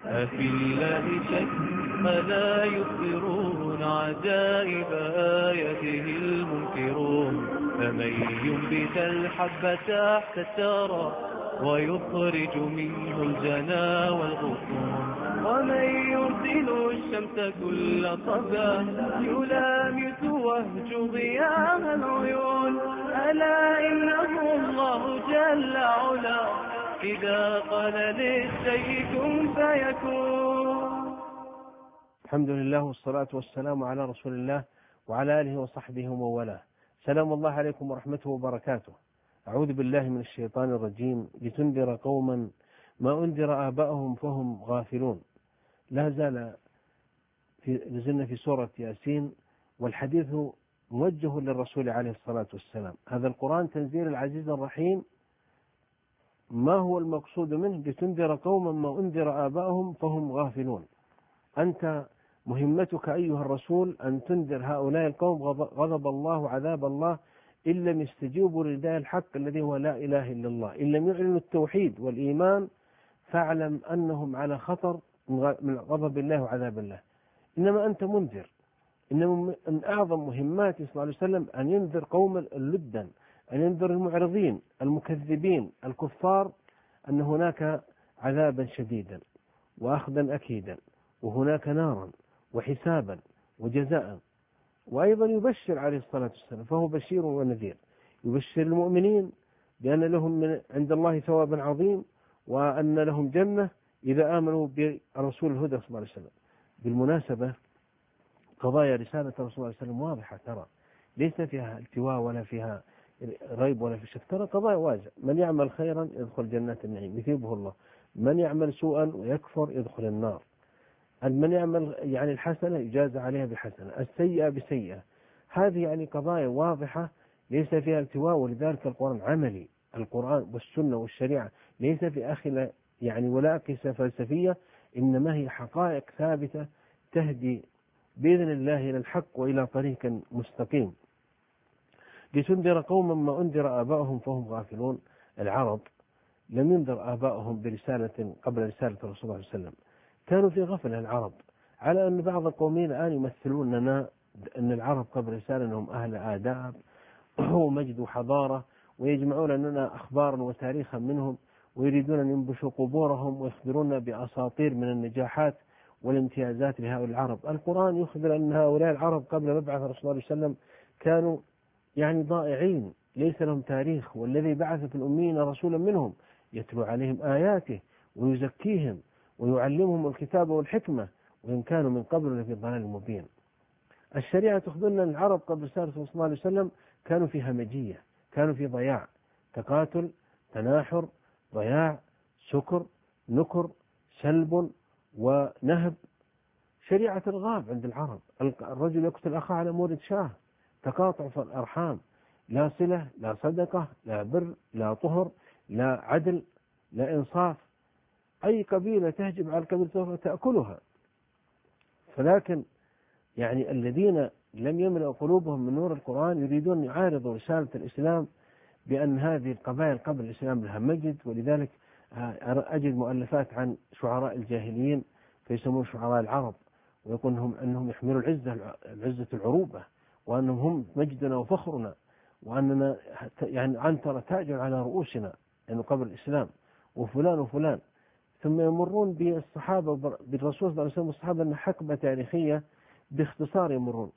أفي الله شك فلا يخبرون عجائب آياته المنكرون. فمن ينبت الحب تحت الثرى ويخرج منه الجنا والغصون، ومن يرسل الشمس كل صبا يلامس وهج ضياء العيون. ألا إنه الله جل علا إذا قال للشيء كن فيكون. الحمد لله والصلاة والسلام على رسول الله وعلى آله وصحبه ومن والاه. سلام الله عليكم ورحمته وبركاته. أعوذ بالله من الشيطان الرجيم. لتنذر قوما ما أنذر آباؤهم فهم غافلون. لازلنا في سورة ياسين، والحديث موجه للرسول عليه الصلاة والسلام. هذا القرآن تنزيل العزيز الرحيم. ما هو المقصود منه؟ لتنذر قوما ما أنذر آباؤهم فهم غافلون. أنت مهمتك أيها الرسول أن تنذر هؤلاء القوم غضب الله وعذاب الله إن لم يستجيبوا لنداء الحق الذي هو لا إله إلا الله. إن لم يعلنوا التوحيد والإيمان فاعلم أنهم على خطر من غضب الله وعذاب الله. إنما أنت منذر. إنما من أعظم مهمات صلى الله عليه وسلم أن ينذر قوم اللدا، أن ينذر المعرضين المكذبين الكفار أن هناك عذابا شديدا وأخذا أكيدا، وهناك نارا وحسابا وجزاء. وأيضا يبشر عليه الصلاة والسلام، فهو بشير ونذير. يبشر المؤمنين بأن لهم من عند الله ثوابا عظيم، وأن لهم جنة إذا آمنوا برسول الهدى صلى الله عليه وسلم. بالمناسبة قضايا رسالة الرسول صلى الله عليه وسلم واضحة، ترى ليس فيها التواء ولا فيها ريب ولا في شك، ترى قضايا واضحة. من يعمل خيرا يدخل جنات النعيم يثيبه الله، من يعمل سوءا ويكفر يدخل النار، من يعمل الحسنة يجازى عليها بحسنة، السيئة بسيئة. هذه قضايا واضحة ليس فيها التواء. ولذلك القرآن عملي، القرآن والسنة والشريعة ليس في آخر ولا قصة فلسفية، إنما هي حقائق ثابتة تهدي بإذن الله إلى الحق وإلى طريق مستقيم. لتنذر قوما ما أنذر آباؤهم فهم غافلون. العرب لم ينذر آباؤهم برسالة قبل رسالة الرسول صلى الله عليه وسلم، كانوا في غفلة العرب، على أن بعض القومين الآن يمثلون لنا أن العرب قبل رسالة أنهم أهل آداب ومجد وحضارة، ويجمعون لنا أخبارا وتاريخا منهم، ويريدون أن ينبشوا قبورهم ويخبرون بأساطير من النجاحات والامتيازات لهؤلاء العرب. القرآن يخبر أن هؤلاء العرب قبل مبعث الرسول صلى الله عليه وسلم كانوا ضائعين، ليس لهم تاريخ. والذي بعث في الأميين رسولا منهم يتلو عليهم آياته ويزكيهم ويعلمهم الكتاب والحكمة، وإن كانوا من قبل لفي ضلال مبين. الشريعة تخبرنا أن العرب قبل رسالة صلى الله عليه وسلم كانوا في همجية، كانوا في ضياع، تقاتل، تناحر، ضياع، سكر، نكر، سلب ونهب. شريعة الغاب عند العرب، الرجل يقتل أخاه على مورد شاه، تقاطع في الأرحام، لا صلة، لا صدقة، لا بر، لا طهر، لا عدل، لا إنصاف. أي قبيلة تهجم على القبيلة تأكلها. فلكن الذين لم يملأ قلوبهم من نور القرآن يريدون أن يعارضوا رسالة الإسلام بأن هذه القبائل قبل الإسلام لها مجد. ولذلك أجد مؤلفات عن شعراء الجاهليين فيسمون شعراء العرب، ويقول أنهم يحملوا العزة العروبة، وأنهم هم مجدنا وفخرنا، وأننا عنتر تاج على رؤوسنا قبل الإسلام، وفلان وفلان. ثم يمرون بالصحابة بالرسول صلى الله عليه وسلم والصحابة أن حقبة تاريخية باختصار يمرون.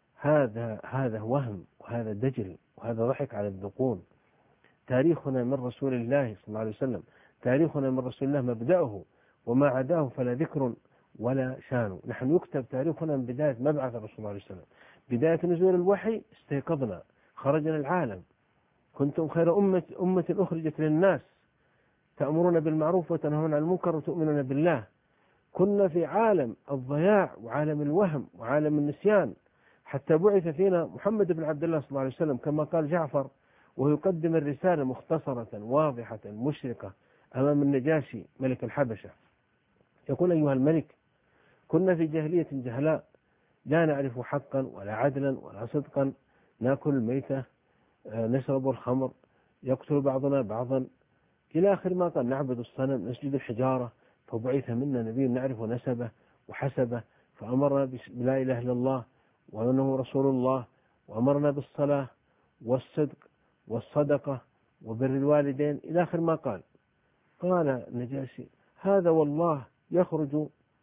هذا وهم، وهذا دجل، وهذا ضحك على الذقون. تاريخنا من رسول الله صلى الله عليه وسلم، تاريخنا من رسول الله مبدأه، وما عداه فلا ذكر ولا شان. نحن يكتب تاريخنا من بداية مبعث الرسول صلى الله عليه وسلم، بداية نزول الوحي، استيقظنا، خرجنا العالم، كنتم خير أمة أخرجت للناس تأمرون بالمعروف وتنهون عن المنكر وتؤمنون بالله. كنا في عالم الضياع وعالم الوهم وعالم النسيان، حتى بعث فينا محمد بن عبد الله صلى الله عليه وسلم كما قال جعفر، وهو يقدم الرسالة مختصرة واضحة مشرقة أمام النجاشي ملك الحبشة. يقول: أيها الملك، كنا في جاهلية جهلاء، لا نعرف حقا ولا عدلا ولا صدقا، نأكل الميتة، نشرب الخمر، يقتل بعضنا بعضا، إلى آخر ما قال، نعبد الصنم، نسجد الحجارة. فبعث منا نبي نعرف نسبه وحسبه، فأمرنا بلا إله إلا الله وأنه رسول الله، وأمرنا بالصلاة والصدق والصدقة وبر الوالدين إلى آخر ما قال. قال النجاشي: هذا والله يخرج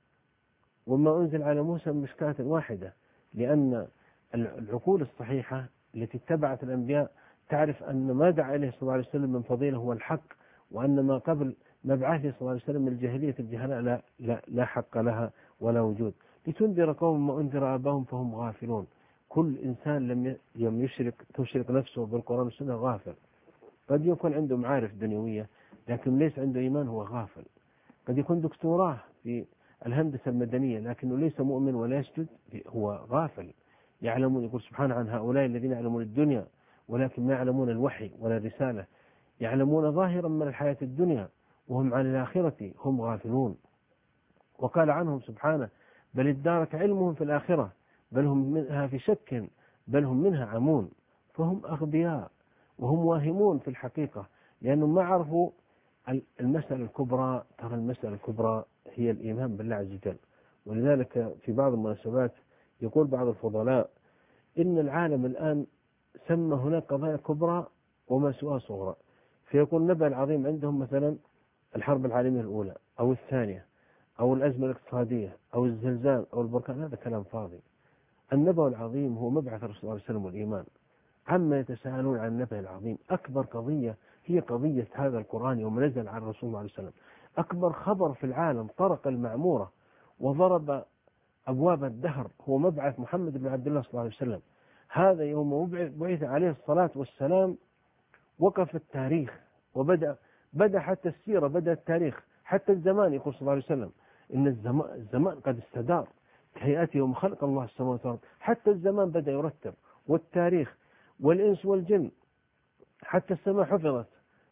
وما أنزل على موسى من مشكاة واحدة، لأن العقول الصحيحة التي اتبعت الأنبياء تعرف أن ما دعا إليه صلى الله عليه وسلم من فضيلة هو الحق، وأن ما قبل مبعثه صلى الله عليه وسلم من الجاهلية الجهلاء لا حق لها ولا وجود. لتنذر قوم ما أنذر آباهم فهم غافلون. كل إنسان لم تشرك نفسه بالقرآن والسنة غافل. قد يكون عنده معارف دنيوية لكن ليس عنده إيمان، هو غافل. قد يكون دكتوراه في الهندسة المدنية لكنه ليس مؤمن ولا يسجد، هو غافل. يعلمون، يقول سبحانه عن هؤلاء الذين يعلمون الدنيا ولكن ما يعلمون الوحي ولا الرسالة، يعلمون ظاهرا من الحياة الدنيا وهم عن الآخرة هم غافلون. وقال عنهم سبحانه: بل ادارك علمهم في الآخرة بل هم منها في شك بل هم منها عمون. فهم أغبياء وهم واهمون في الحقيقة، لأنهم ما عرفوا المسألة الكبرى. ترى المسألة الكبرى هي الإيمان بالله عز وجل. ولذلك في بعض المناسبات يقول بعض الفضلاء إن العالم الآن سمى هناك قضايا كبرى وما سواها صغرى، فيكون النبأ العظيم عندهم مثلا الحرب العالمية الأولى أو الثانية أو الأزمة الاقتصادية أو الزلزال أو البركان. هذا كلام فاضي. النبأ العظيم هو مبعث الرسول صلى الله عليه وسلم والإيمان. عما يتساءلون عن النبأ العظيم، أكبر قضية هي قضية هذا القرآن يوم نزل على الرسول صلى الله عليه وسلم. أكبر خبر في العالم طرق المعمورة وضرب أبواب الدهر هو مبعث محمد بن عبد الله صلى الله عليه وسلم. هذا يوم بعث عليه الصلاة والسلام وقف التاريخ بدأ حتى السيرة، بدأ التاريخ، حتى الزمان. يقول صلى الله عليه وسلم إن الزمان قد استدار كهيئته يوم خلق الله السماوات والأرض. حتى الزمان بدأ يرتب، والتاريخ والإنس والجن، حتى السماء حفظت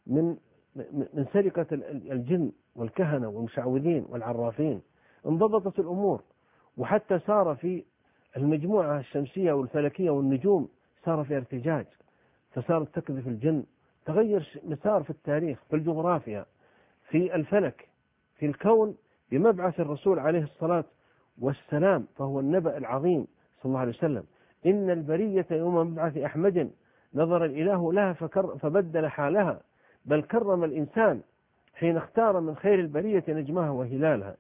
من سرقة الجن والكهنة والمشعوذين والعرافين. انضبطت الأمور، وحتى صار في المجموعة الشمسية والفلكية والنجوم صار في ارتجاج، فصارت تقذف الجن. تغير مسار في التاريخ، في الجغرافيا، في الفلك، في الكون، بمبعث الرسول عليه الصلاة والسلام، فهو النبأ العظيم صلى الله عليه وسلم. إن البرية يوم مبعث أحمد نظر الإله لها فبدل حالها، بل كرم الإنسان حين اختار من خير البرية نجمها وهلالها.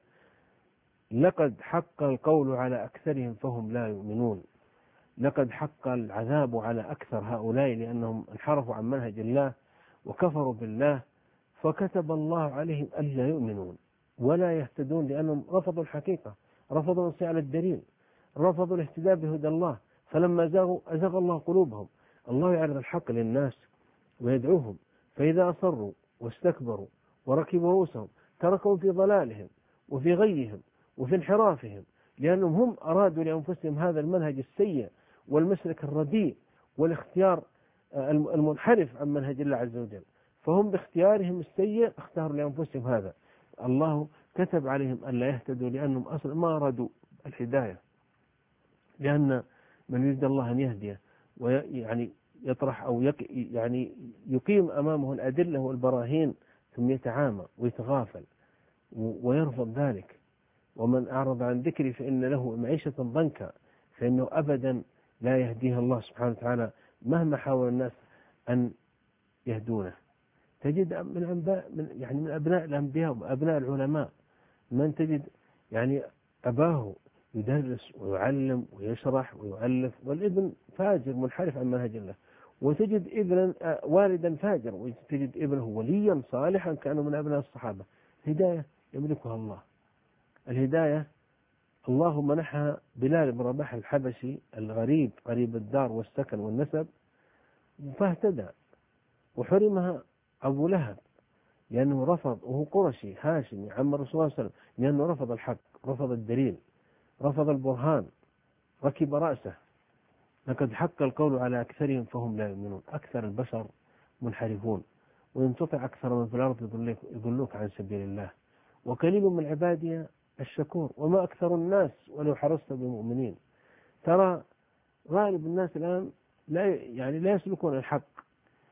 لقد حق القول على أكثرهم فهم لا يؤمنون. لقد حق العذاب على أكثر هؤلاء لأنهم انحرفوا عن منهج الله وكفروا بالله، فكتب الله عليهم ألا يؤمنون ولا يهتدون، لأنهم رفضوا الحقيقة، رفضوا الانصياع على الدليل، رفضوا الاهتداء بهدى الله. فلما زاغوا أزاغ الله قلوبهم. الله يعرض الحق للناس ويدعوهم، فإذا أصروا واستكبروا وركبوا رؤوسهم تركوا في ضلالهم وفي غيهم وفي انحرافهم، لأنهم هم أرادوا لأنفسهم هذا المنهج السيء والمسلك الرديء والاختيار المنحرف عن منهج الله عز وجل. فهم باختيارهم السيء اختاروا لأنفسهم هذا. الله كتب عليهم ألا يهتدوا لأنهم أصلا ما أرادوا الهداية، لأن من يريد الله أن يهديه ويعني يطرح أو يعني يقيم أمامه الأدلة والبراهين ثم يتعامى ويتغافل ويرفض ذلك. ومن أعرض عن ذكري فإن له معيشة ضنكا، فإنه أبدا لا يهديها الله سبحانه وتعالى مهما حاول الناس أن يهدونه. تجد من أبناء الأنبياء وأبناء العلماء من تجد يعني أباه يدرس ويعلم ويشرح ويؤلف، والابن فاجر منحرف عن منهج الله، وتجد ابنا والدا فاجر، وتجد ابنه وليا صالحا كانه من أبناء الصحابة. الهداية يملكها الله. الهداية الله منحها بلال بن رباح الحبشي الغريب قريب الدار والسكن والنسب فاهتدى، وحرمها أبو لهب لأنه رفض، وهو قرشي هاشمي عم الرسول صلى الله عليه وسلم، لأنه رفض الحق، رفض الدليل، رفض البرهان، ركب رأسه. لقد حق القول على أكثرهم فهم لا يؤمنون. أكثر البشر منحرفون، وإن تطع أكثر من في الأرض يضلوك عن سبيل الله، وقليل من عبادي الشكور وما أكثر الناس ولو حرصت بمؤمنين. ترى غالب الناس الآن لا يسلكون الحق،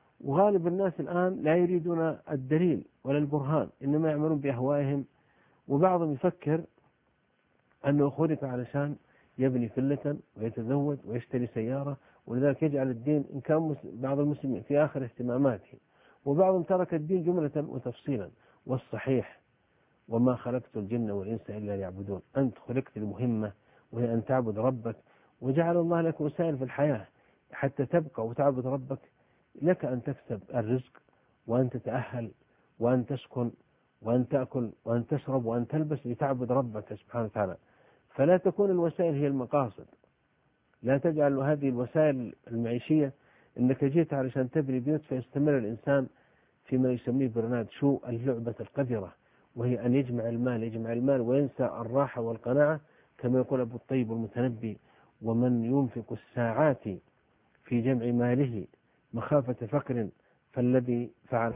وغالب الناس الآن لا يريدون الدليل ولا البرهان، إنما يعملون بأهوائهم وبعضهم يفكر أنه خلق علشان يبني فلة ويتزوج ويشتري سيارة، ولذلك يجعل الدين إن كان بعض المسلمين في آخر اهتماماته، وبعضهم ترك الدين جملة وتفصيلا. والصحيح وما خلقت الجن والإنس إلا ليعبدون، أنت خلقت المهمة وهي أن تعبد ربك، وجعل الله لك وسائل في الحياة حتى تبقى وتعبد ربك. لك أن تكسب الرزق وأن تتأهل وأن تسكن وأن تأكل وأن تشرب وأن تلبس لتعبد ربك سبحانه وتعالى. فلا تكون الوسائل هي المقاصد، لا تجعل هذه الوسائل المعيشية أنك جيت علشان تبني بيوت فيستمر الإنسان فيما يسميه برنارد شو اللعبة القذرة، وهي أن يجمع المال وينسى الراحة والقناعة، كما يقول أبو الطيب المتنبي: ومن ينفق الساعات في جمع ماله مخافة فقر فالذي فعل.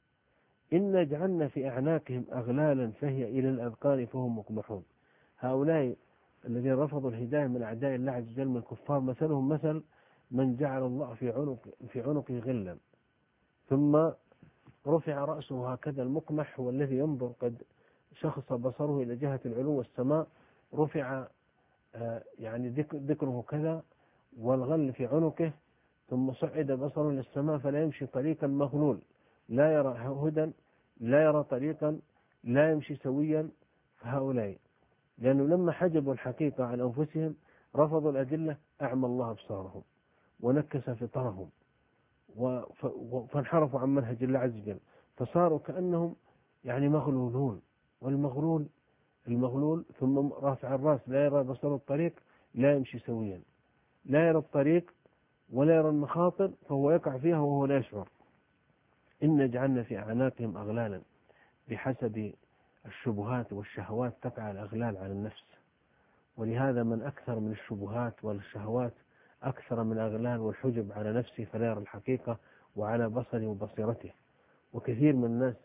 إن جعلنا في أعناقهم أغلالا فهي إلى الأذقان فهم مقمحون. هؤلاء الذين رفضوا الهداية من أعداء الله عز وجل من الكفار مثلهم مثل من جعل الله في عنقه غلا ثم رفع رأسه هكذا. المقمح هو الذي ينظر قد شخص بصره إلى جهة العلو والسماء، رفع يعني ذكره كذا والغل في عنقه، ثم صعد بصره إلى السماء فلا يمشي طريقا مغلول، لا يرى هدى، لا يرى طريقا، لا يمشي سويا. فهؤلاء لأنه لما حجبوا الحقيقة عن أنفسهم رفضوا الأدلة أعمى الله أبصارهم ونكس فطرهم فانحرفوا عن منهج الله عز وجل، فصاروا كأنهم يعني مغلولون. المغلول ثم رافع الرأس لا يرى بصر الطريق، لا يمشي سويا، لا يرى الطريق ولا يرى المخاطر، فهو يقع فيها وهو لا يشعر. إن جعلنا في أعناقهم أغلالا، بحسب الشبهات والشهوات تقع الأغلال على النفس، ولهذا من أكثر من الشبهات والشهوات أكثر من الأغلال والحجب على نفسه فلا يرى الحقيقة وعلى بصره وبصيرته. وكثير من الناس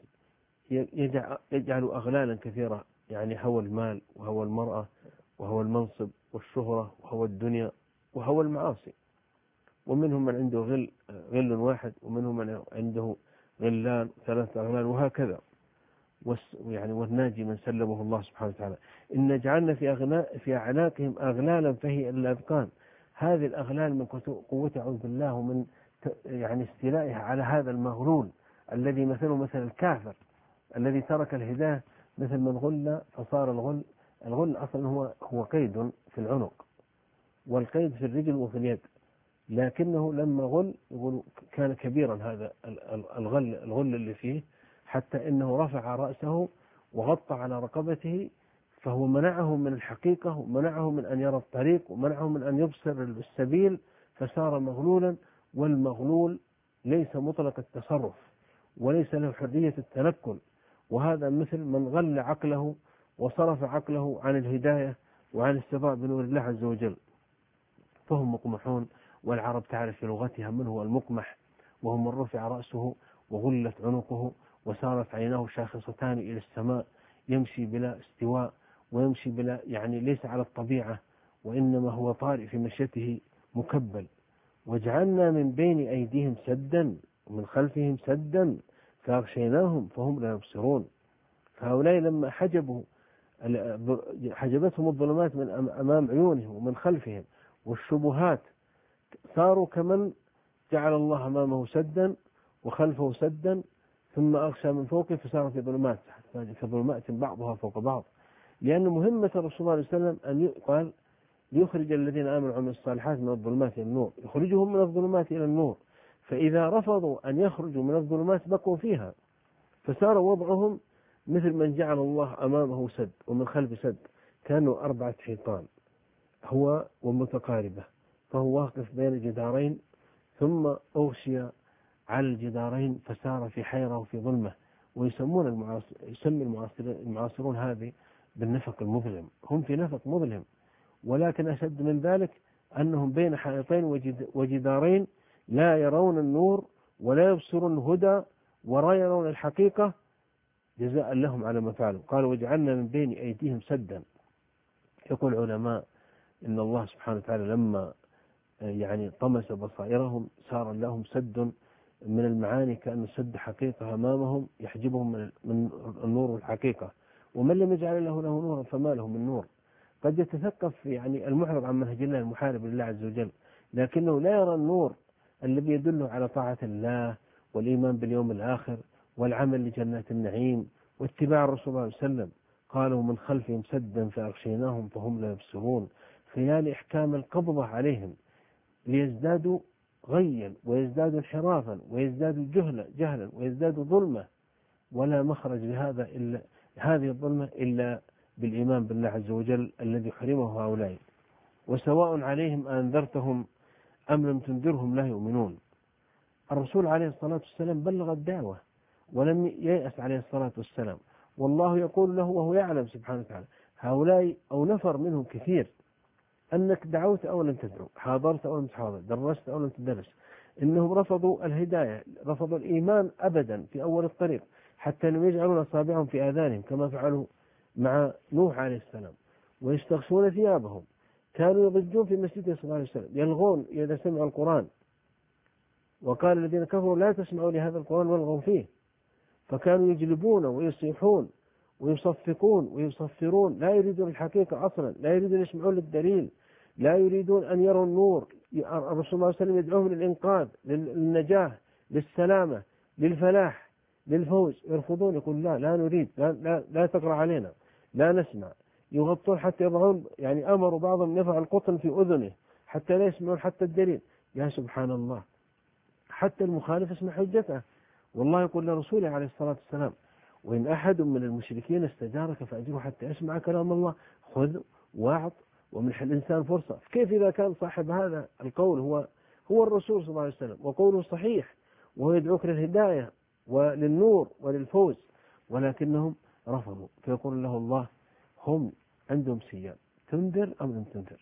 يجعل أغلالا كثيرة، يعني هوى المال وهوى المرأة وهوى المنصب والشهرة وهوى الدنيا وهوى المعاصي. ومنهم من عنده غل واحد، ومنهم من عنده غلان 3 أغلال، وهكذا. يعني والناجي من سلمه الله سبحانه وتعالى. إن جعلنا في أعناقهم أغلالا فهي الأذقان. هذه الأغلال من قوة أعوذ بالله ومن يعني استيلائها على هذا المغلول الذي مثله مثل الكافر الذي ترك الهداية، مثل من غل فصار الغل أصلا هو قيد في العنق والقيد في الرجل وفي اليد، لكنه لما غل يقول كان كبيرا هذا الغل اللي فيه، حتى إنه رفع رأسه وغطى على رقبته، فهو منعه من الحقيقة ومنعه من أن يرى الطريق ومنعه من أن يبصر السبيل، فصار مغلولا. والمغلول ليس مطلق التصرف وليس له حرية التنقل، وهذا مثل من غل عقله وصرف عقله عن الهداية وعن الاستضاء بنور الله عز وجل، فهم مقمحون. والعرب تعرف في لغتها من هو المقمح، وهم من رفع رأسه وغلت عنقه وصارت عيناه شاخصتان إلى السماء، يمشي بلا استواء ويمشي بلا يعني ليس على الطبيعة، وإنما هو طارئ في مشيته مكبل. وجعلنا من بين أيديهم سدا ومن خلفهم سدا فأغشيناهم فهم لا يبصرون. فهؤلاء لما حجبتهم الظلمات من أمام عيونهم ومن خلفهم والشبهات، صاروا كمن جعل الله أمامه سدا وخلفه سدا ثم أغشى من فوقه فصار في ظلمات بعضها فوق بعض. لأن مهمة الرسول صلى الله عليه وسلم أن قال ليخرج الذين آمنوا وعملوا الصالحات من الظلمات إلى النور، يخرجهم من الظلمات إلى النور. فإذا رفضوا أن يخرجوا من الظلمات بقوا فيها، فصار وضعهم مثل من جعل الله أمامه سد ومن خلفه سد، كانوا 4 حيطان هو ومتقاربة، فهو واقف بين جدارين ثم أغشي على الجدارين فسار في حيرة وفي ظلمة. يسمي المعاصرون هذه بالنفق المظلم، هم في نفق مظلم. ولكن أشد من ذلك أنهم بين حائطين وجدارين لا يرون النور ولا يبصرون الهدى ولا يرون الحقيقة، جزاء لهم على ما فعلوا. قال وجعلنا من بين أيديهم سدا. يقول العلماء إن الله سبحانه وتعالى لما يعني طمس بصائرهم صار لهم سد من المعاني، كأن السد حقيقة أمامهم يحجبهم من النور والحقيقة. ومن لم يجعل له نورا فما له من نور. قد يتثقف يعني المعرض عن منهج الله المحارب لله عز وجل، لكنه لا يرى النور الذي يدله على طاعة الله والإيمان باليوم الآخر والعمل لجنات النعيم واتباع الرسول صلى الله عليه وسلم. قالوا من خلفهم سدا فأغشيناهم فهم لا يبصرون. خلال إحكام القبضة عليهم ليزدادوا غيا ويزدادوا انحرافا ويزدادوا جهلا ويزدادوا ظلمة، ولا مخرج لهذا إلا هذه الظلمة إلا بالإيمان بالله عز وجل الذي حرمه هؤلاء. وسواء عليهم أنذرتهم أم لم تنذرهم لا يؤمنون. الرسول عليه الصلاة والسلام بلغ الدعوة ولم ييأس عليه الصلاة والسلام، والله يقول له وهو يعلم سبحانه وتعالى هؤلاء أو نفر منهم كثير أنك دعوت أو لم تدعو، حاضرت أو لم تحاضر، درست أو لم تدرس، إنهم رفضوا الهداية، رفضوا الإيمان أبدا في أول الطريق، حتى أنهم يجعلون أصابعهم في آذانهم كما فعلوا مع نوح عليه السلام، ويستغشون ثيابهم. كانوا يضجون في مسجده صلى الله عليه وسلم يلغون إذا سمعوا القرآن، وقال الذين كفروا لا تسمعوا لهذا القرآن والغوا فيه. فكانوا يجلبون ويصيحون ويصفقون ويصفرون، لا يريدون الحقيقة أصلا، لا يريدون يسمعون للدليل، لا يريدون أن يروا النور. الرسول صلى الله عليه وسلم يدعوهم للإنقاذ، للنجاة، للسلامة، للفلاح، للفوز. يرفضون، يقول لا نريد، لا تقرأ علينا، لا نسمع. يغطون حتى يضعون، يعني أمروا بعضهم يضع القطن في أذنه حتى لا يسمعون حتى الدليل. يا سبحان الله، حتى المخالف اسمع حجته. والله يقول لرسوله عليه الصلاة والسلام وإن أحد من المشركين استجارك فأجره حتى يسمع كلام الله، خذ واعط ومنح الإنسان فرصة. كيف إذا كان صاحب هذا القول هو الرسول صلى الله عليه وسلم وقوله صحيح وهو يدعوك للهداية وللنور وللفوز، ولكنهم رفضوا. فيقول له الله هم عندهم سيان، تنذر أم لم تنذر؟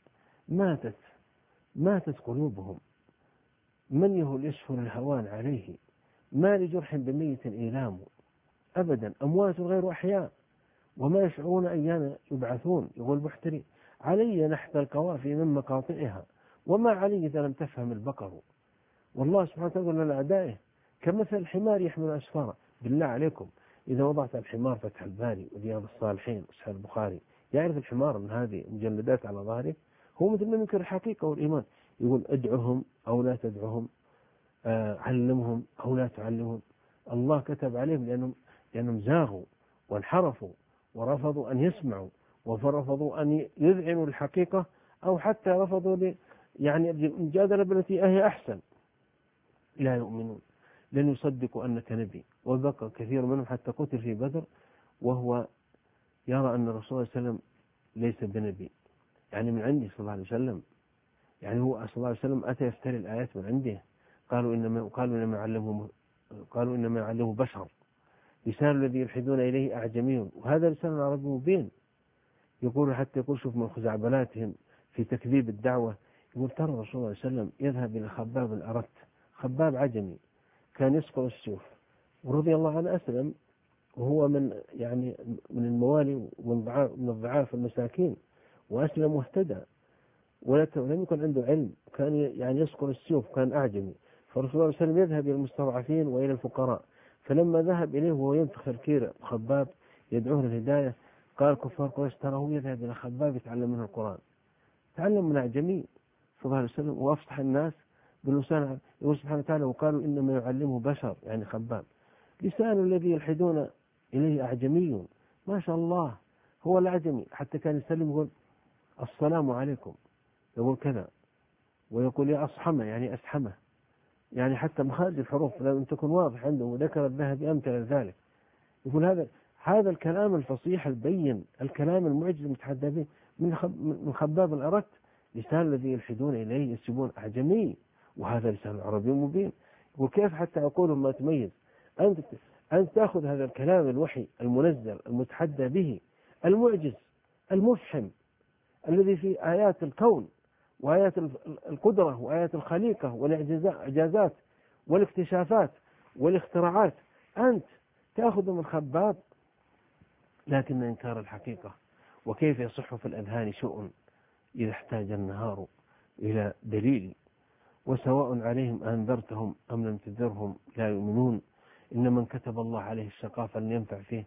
ماتت قلوبهم، من يهل يسفر الهوان عليه، ما لجرح بميت إيلام، أبدا أموات غير أحياء وما يشعرون أيان يبعثون. يقول بحتري علي نحت القوافي من مقاطعها وما علي إذا لم تفهم البقر. والله سبحانه وتعالى يقول لأعدائه كمثل الحمار يحمل أسفارا. بالله عليكم إذا وضعت الحمار فتح الباري ورياض الصالحين وصحيح البخاري، يعرف الحمار من هذه مجلدات على ظهره؟ هو مثل من ينكر الحقيقة والإيمان. يقول ادعهم أو لا تدعهم، علمهم أو لا تعلمهم. الله كتب عليهم لأنهم زاغوا وانحرفوا ورفضوا أن يسمعوا ورفضوا أن يذعنوا الحقيقة، أو حتى رفضوا يعني المجادلة بالتي هي أحسن. لا يؤمنون، لن يصدقوا أنك نبي. وبقى كثير منهم حتى قتل في بدر وهو يرى أن الرسول صلى الله عليه وسلم ليس بنبي، يعني من عنده صلى الله عليه وسلم، يعني هو صلى الله عليه وسلم أتى يفتري الآيات من عنده. قالوا إنما يعلمه بشر، لسان الذي يلحدون إليه أعجمي وهذا لسان عربي مبين. حتى يقول شوف من خزعبلاتهم في تكذيب الدعوة. يقول ترى الرسول صلى الله عليه وسلم يذهب إلى خباب الأرت، خباب عجمي كان يسقط السيوف، ورضي الله عنه أسلم وهو من الموالي ومن الضعاف المساكين، وأسلم واهتدى ولم يكن عنده علم، كان يسقط السيوف، كان أعجمي. فالرسول صلى الله عليه وسلم يذهب إلى المستضعفين وإلى الفقراء. فلما ذهب إليه وهو ينفخ الكير خباب يدعوه للهداية، قال كفار قريش تراه يذهب إلى خباب يتعلم منه القرآن. تعلم من أعجمي صلى الله عليه وسلم وأفصح الناس باللسان. يقول سبحانه وتعالى وقالوا إنما يعلمه بشر، يعني خباب، لسان الذي يلحدون إليه أعجمي. ما شاء الله هو الأعجمي. حتى كان يسلم يقول السلام عليكم، يقول كذا، ويقول يا أصحمه يعني أسحمه، يعني حتى مخارج الحروف لم تكن واضح عنده. وذكر الذهبي أمثلة ذلك. يقول هذا الكلام الفصيح البين، الكلام المعجز المتحدى به من خباب الأرت، لسان الذي يلحدون إليه يسبون أعجمي وهذا لسان عربي مبين. يقول كيف حتى عقولهم ما تميز؟ أنت تأخذ هذا الكلام الوحي المنزل المتحدى به المعجز المفحم الذي في آيات الكون وآيات القدرة وآيات الخليقة والإعجازات والاكتشافات والاختراعات، أنت تأخذ من خباب. لكن إنكار الحقيقة وكيف يصح في الأذهان شؤم إذا احتاج النهار إلى دليل. وسواء عليهم أنذرتهم أم لم تنذرهم لا يؤمنون. إن من كتب الله عليه الشقاء فلينفع فيه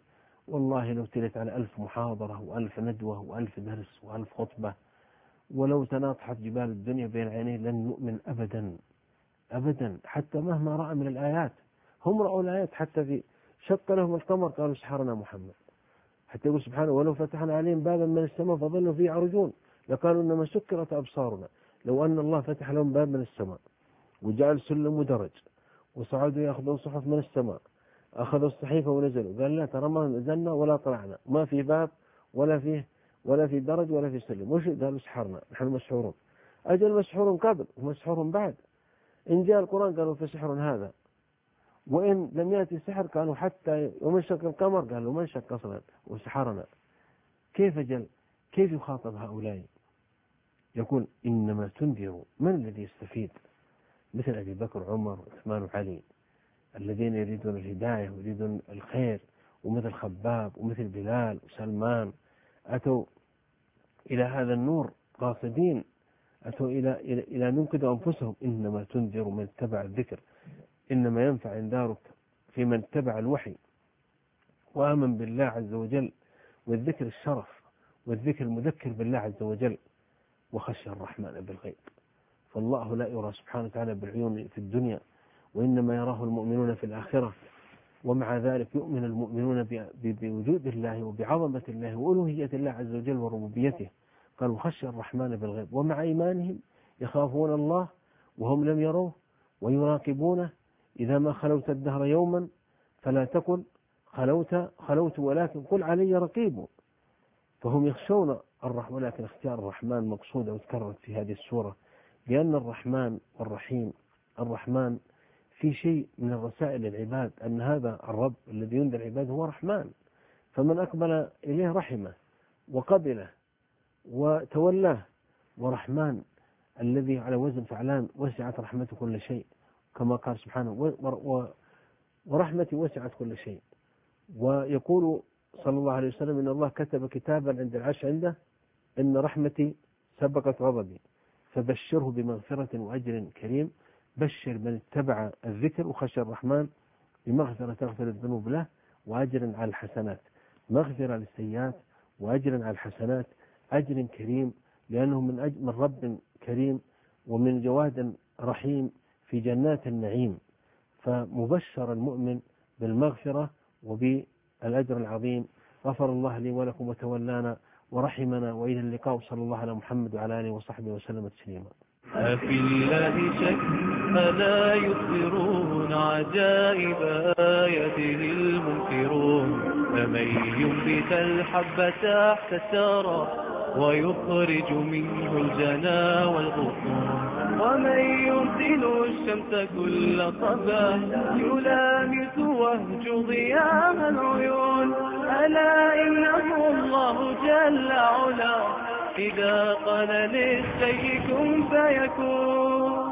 والله لو تلت على 1000 محاضرة و1000 ندوة و1000 درس و1000 خطبة، ولو تناطحت جبال الدنيا بين عينيه لن نؤمن أبدا أبدا، حتى مهما رأى من الآيات. هم رأوا الآيات، حتى في شق لهم القمر قالوا سحرنا محمد، حتى يقول سبحانه ولو فتحنا عليهم بابا من السماء فظلوا فيه يعرجون لقالوا إنما سكرت أبصارنا. لو أن الله فتح لهم باب من السماء وجعل سلم ودرج وصعدوا يأخذون صحف من السماء، أخذوا الصحيفة ونزلوا، قال لا ترى ما نزلنا ولا طلعنا، ما في باب ولا في درج ولا في سلم. وش قالوا سحرنا، نحن مسحورون. أجل مسحورون قبل ومسحورون بعد. إن جاء القرآن قالوا فسحر هذا، وإن لم يأتي سحر قالوا حتى يوم انشق القمر قالوا ما انشق أصلا وسحرنا. كيف يخاطب هؤلاء؟ يقول إنما تنذر من الذي يستفيد، مثل أبي بكر وعمر وعثمان وعلي الذين يريدون الهداية ويريدون الخير، ومثل خباب ومثل بلال وسلمان أتوا إلى هذا النور قاصدين، أتوا إلى أن ينقذوا أنفسهم. إنما تنذر من اتبع الذكر، إنما ينفع إنذارك في من اتبع الوحي وآمن بالله عز وجل، والذكر الشرف والذكر المذكر بالله عز وجل، وخشي الرحمن بالغيب. فالله لا يرى سبحانه وتعالى بالعيون في الدنيا، وإنما يراه المؤمنون في الآخرة. ومع ذلك يؤمن المؤمنون بوجود الله وبعظمة الله وألوهية الله عز وجل وربوبيته. قالوا خشي الرحمن بالغيب، ومع إيمانهم يخافون الله وهم لم يروه ويراقبونه. إذا ما خلوت الدهر يوما فلا تقل خلوت ولكن قل علي رقيب. فهم يخشون الرحمن، ولكن اختيار الرحمن مقصودة وتكررت في هذه السورة، لأن الرحمن والرحيم، الرحمن في شيء من الرسائل للعباد أن هذا الرب الذي ينذر العباد هو رحمن، فمن أقبل إليه رحمه وقبله وتولاه. ورحمن الذي على وزن فعلان وسعت رحمته كل شيء، كما قال سبحانه ورحمتي وسعت كل شيء. ويقول صلى الله عليه وسلم إن الله كتب كتابا عند العرش عنده إن رحمتي سبقت غضبي فبشره بمغفرة وأجر كريم. بشر من اتبع الذكر وخشى الرحمن بمغفرة تغفر الذنوب له وأجر على الحسنات، مغفرة للسيئات وأجر على الحسنات، أجر كريم، لأنه من رب كريم ومن جواد رحيم في جنات النعيم. فمبشر المؤمن بالمغفرة وبالأجر العظيم. غفر الله لي ولكم وتولانا ورحمنا، وإلى اللقاء. صلى الله على محمد وعلى آله وصحبه وسلم تسليما. أفي الله شك ألا يخبرون عجائب آياته المنكرون، فمن ينبت الحب تحت الثرى ويخرج منه الجنا والغصون، ومن يرسل الشمس كل صباح يلامس وهج ضياء العيون، ألا إنه الله جل علا إذا قال للشيء كن فيكون.